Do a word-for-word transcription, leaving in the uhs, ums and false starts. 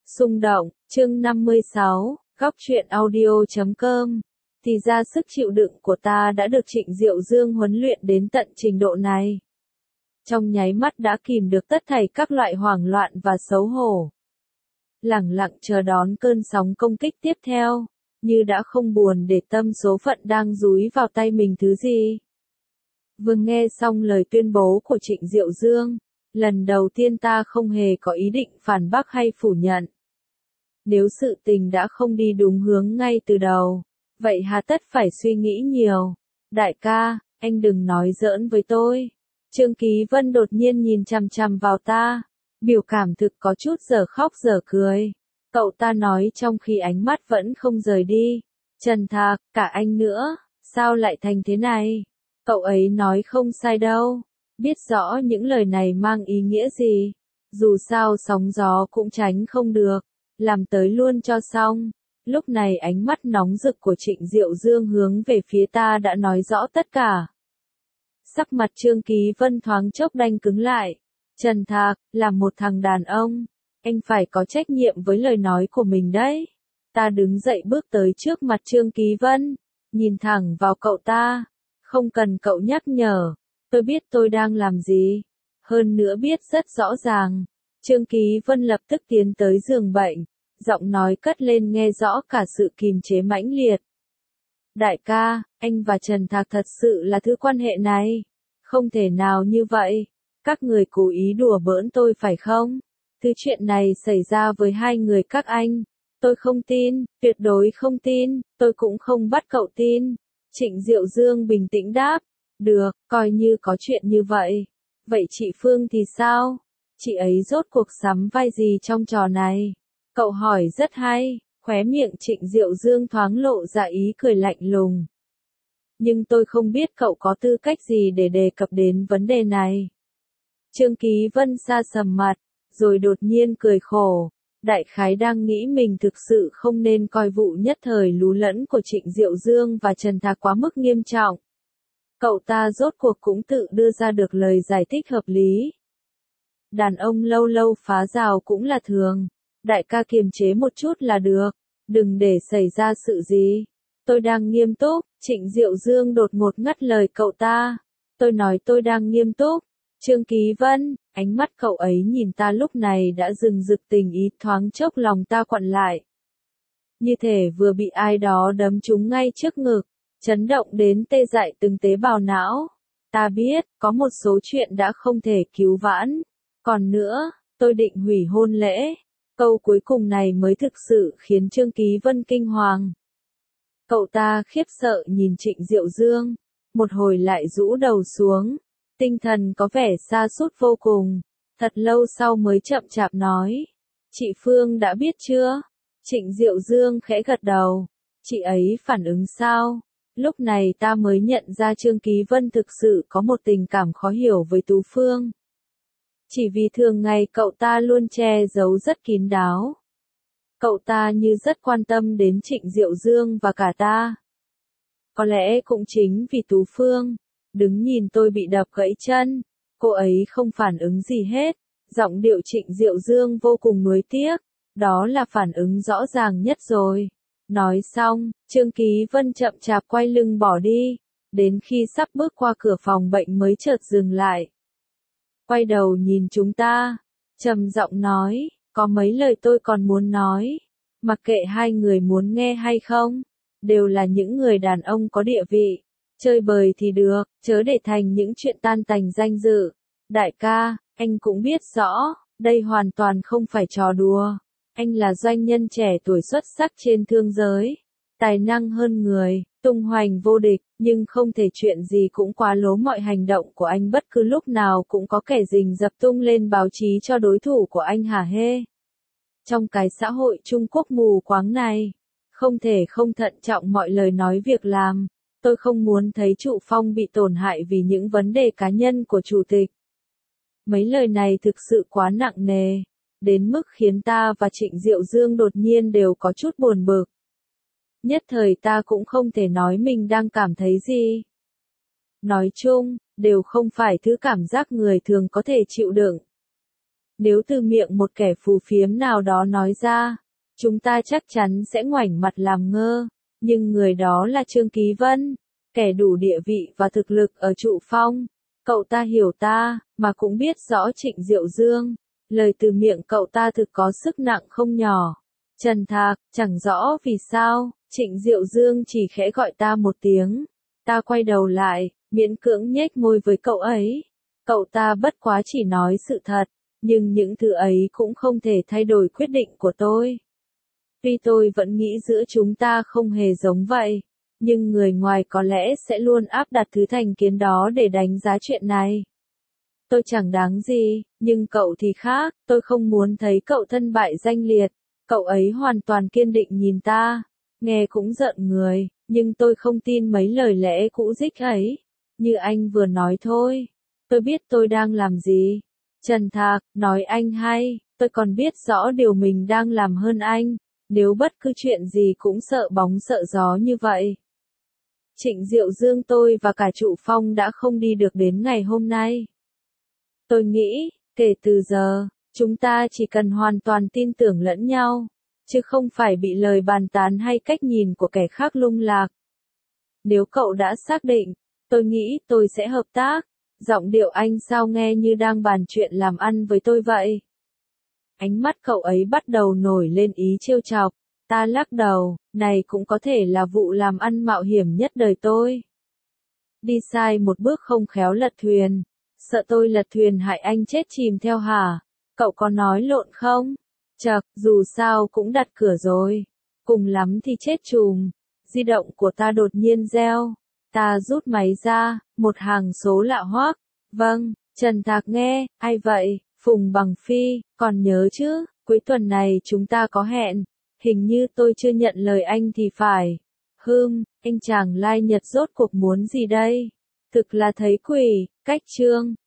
Xung động, chương năm mươi sáu, góc truyện audio chấm com. Thì ra sức chịu đựng của ta đã được Trịnh Diệu Dương huấn luyện đến tận trình độ này. Trong nháy mắt đã kìm được tất thảy các loại hoảng loạn và xấu hổ. Lẳng lặng chờ đón cơn sóng công kích tiếp theo, như đã không buồn để tâm số phận đang dúi vào tay mình thứ gì. Vừa nghe xong lời tuyên bố của Trịnh Diệu Dương, lần đầu tiên ta không hề có ý định phản bác hay phủ nhận. Nếu sự tình đã không đi đúng hướng ngay từ đầu, vậy hà tất phải suy nghĩ nhiều. Đại ca, anh đừng nói giỡn với tôi. Trương Ký Vân đột nhiên nhìn chằm chằm vào ta, biểu cảm thực có chút dở khóc dở cười. Cậu ta nói trong khi ánh mắt vẫn không rời đi. Trần Thạc, cả anh nữa, sao lại thành thế này? Cậu ấy nói không sai đâu. Biết rõ những lời này mang ý nghĩa gì. Dù sao sóng gió cũng tránh không được. Làm tới luôn cho xong. Lúc này ánh mắt nóng rực của Trịnh Diệu Dương hướng về phía ta đã nói rõ tất cả. Sắc mặt Trương Ký Vân thoáng chốc đanh cứng lại. Trần Thạc, là một thằng đàn ông, anh phải có trách nhiệm với lời nói của mình đấy. Ta đứng dậy bước tới trước mặt Trương Ký Vân, nhìn thẳng vào cậu ta. Không cần cậu nhắc nhở, tôi biết tôi đang làm gì. Hơn nữa biết rất rõ ràng. Trương Ký Vân lập tức tiến tới giường bệnh, giọng nói cất lên nghe rõ cả sự kìm chế mãnh liệt. Đại ca, anh và Trần Thạc thật sự là thứ quan hệ này. Không thể nào như vậy. Các người cố ý đùa bỡn tôi phải không? Thứ chuyện này xảy ra với hai người các anh. Tôi không tin, tuyệt đối không tin, tôi cũng không bắt cậu tin. Trịnh Diệu Dương bình tĩnh đáp. Được, coi như có chuyện như vậy. Vậy chị Phương thì sao? Chị ấy rốt cuộc sắm vai gì trong trò này? Cậu hỏi rất hay, khóe miệng Trịnh Diệu Dương thoáng lộ ra ý cười lạnh lùng. Nhưng tôi không biết cậu có tư cách gì để đề cập đến vấn đề này. Trương Ký Vân sa sầm mặt, rồi đột nhiên cười khổ. Đại khái đang nghĩ mình thực sự không nên coi vụ nhất thời lú lẫn của Trịnh Diệu Dương và Trần Thạc quá mức nghiêm trọng. Cậu ta rốt cuộc cũng tự đưa ra được lời giải thích hợp lý. Đàn ông lâu lâu phá rào cũng là thường. Đại ca kiềm chế một chút là được. Đừng để xảy ra sự gì. Tôi đang nghiêm túc. Trịnh Diệu Dương đột ngột ngắt lời cậu ta. Tôi nói tôi đang nghiêm túc. Trương Ký Vân, ánh mắt cậu ấy nhìn ta lúc này đã rừng rực tình ý thoáng chốc lòng ta quặn lại. Như thể vừa bị ai đó đấm trúng ngay trước ngực, chấn động đến tê dại từng tế bào não. Ta biết, có một số chuyện đã không thể cứu vãn. Còn nữa, tôi định hủy hôn lễ. Câu cuối cùng này mới thực sự khiến Trương Ký Vân kinh hoàng. Cậu ta khiếp sợ nhìn Trịnh Diệu Dương, một hồi lại rũ đầu xuống. Tinh thần có vẻ sa sút vô cùng, thật lâu sau mới chậm chạp nói. Chị Phương đã biết chưa? Trịnh Diệu Dương khẽ gật đầu. Chị ấy phản ứng sao? Lúc này ta mới nhận ra Trương Ký Vân thực sự có một tình cảm khó hiểu với Tú Phương. Chỉ vì thường ngày cậu ta luôn che giấu rất kín đáo. Cậu ta như rất quan tâm đến Trịnh Diệu Dương và cả ta. Có lẽ cũng chính vì Tú Phương. Đứng nhìn tôi bị đập gãy chân, cô ấy không phản ứng gì hết, giọng điệu Trịnh Diệu Dương vô cùng nuối tiếc, đó là phản ứng rõ ràng nhất rồi. Nói xong, Trương Ký Vân chậm chạp quay lưng bỏ đi, đến khi sắp bước qua cửa phòng bệnh mới chợt dừng lại. Quay đầu nhìn chúng ta, trầm giọng nói, có mấy lời tôi còn muốn nói, mặc kệ hai người muốn nghe hay không, đều là những người đàn ông có địa vị. Chơi bời thì được, chớ để thành những chuyện tan tành danh dự. Đại ca, anh cũng biết rõ, đây hoàn toàn không phải trò đùa. Anh là doanh nhân trẻ tuổi xuất sắc trên thương giới. Tài năng hơn người, tung hoành vô địch, nhưng không thể chuyện gì cũng quá lố mọi hành động của anh bất cứ lúc nào cũng có kẻ rình rập tung lên báo chí cho đối thủ của anh hả hê. Trong cái xã hội Trung Quốc mù quáng này, không thể không thận trọng mọi lời nói việc làm. Tôi không muốn thấy Trụ Phong bị tổn hại vì những vấn đề cá nhân của chủ tịch. Mấy lời này thực sự quá nặng nề, đến mức khiến ta và Trịnh Diệu Dương đột nhiên đều có chút buồn bực. Nhất thời ta cũng không thể nói mình đang cảm thấy gì. Nói chung, đều không phải thứ cảm giác người thường có thể chịu đựng. Nếu từ miệng một kẻ phù phiếm nào đó nói ra, chúng ta chắc chắn sẽ ngoảnh mặt làm ngơ, nhưng người đó là Trương Ký Vân, kẻ đủ địa vị và thực lực ở Trụ Phong. Cậu ta hiểu ta, mà cũng biết rõ Trịnh Diệu Dương. Lời từ miệng cậu ta thực có sức nặng không nhỏ. Trần Thạc, chẳng rõ vì sao, Trịnh Diệu Dương chỉ khẽ gọi ta một tiếng. Ta quay đầu lại, miễn cưỡng nhếch môi với cậu ấy. Cậu ta bất quá chỉ nói sự thật, nhưng những thứ ấy cũng không thể thay đổi quyết định của tôi. Tuy tôi vẫn nghĩ giữa chúng ta không hề giống vậy, nhưng người ngoài có lẽ sẽ luôn áp đặt thứ thành kiến đó để đánh giá chuyện này. Tôi chẳng đáng gì, nhưng cậu thì khác, tôi không muốn thấy cậu thân bại danh liệt. Cậu ấy hoàn toàn kiên định nhìn ta, nghe cũng giận người, nhưng tôi không tin mấy lời lẽ cũ dích ấy. Như anh vừa nói thôi, tôi biết tôi đang làm gì. Trần Thạc, nói anh hay, tôi còn biết rõ điều mình đang làm hơn anh, nếu bất cứ chuyện gì cũng sợ bóng sợ gió như vậy. Trịnh Diệu Dương tôi và cả Trụ Phong đã không đi được đến ngày hôm nay. Tôi nghĩ, kể từ giờ, chúng ta chỉ cần hoàn toàn tin tưởng lẫn nhau, chứ không phải bị lời bàn tán hay cách nhìn của kẻ khác lung lạc. Nếu cậu đã xác định, tôi nghĩ tôi sẽ hợp tác. Giọng điệu anh sao nghe như đang bàn chuyện làm ăn với tôi vậy. Ánh mắt cậu ấy bắt đầu nổi lên ý trêu chọc. Ta lắc đầu, này cũng có thể là vụ làm ăn mạo hiểm nhất đời tôi. Đi sai một bước không khéo lật thuyền. Sợ tôi lật thuyền hại anh chết chìm theo hả? Cậu có nói lộn không? Chậc, dù sao cũng đặt cửa rồi. Cùng lắm thì chết chùm. Di động của ta đột nhiên reo. Ta rút máy ra, một hàng số lạ hoắc. Vâng, Trần Thạc nghe, ai vậy? Phùng Bằng Phi, còn nhớ chứ, cuối tuần này chúng ta có hẹn. Hình như tôi chưa nhận lời anh thì phải. Hưm, anh chàng lai Nhật rốt cuộc muốn gì đây? Thực là thấy quỷ, cách Trương.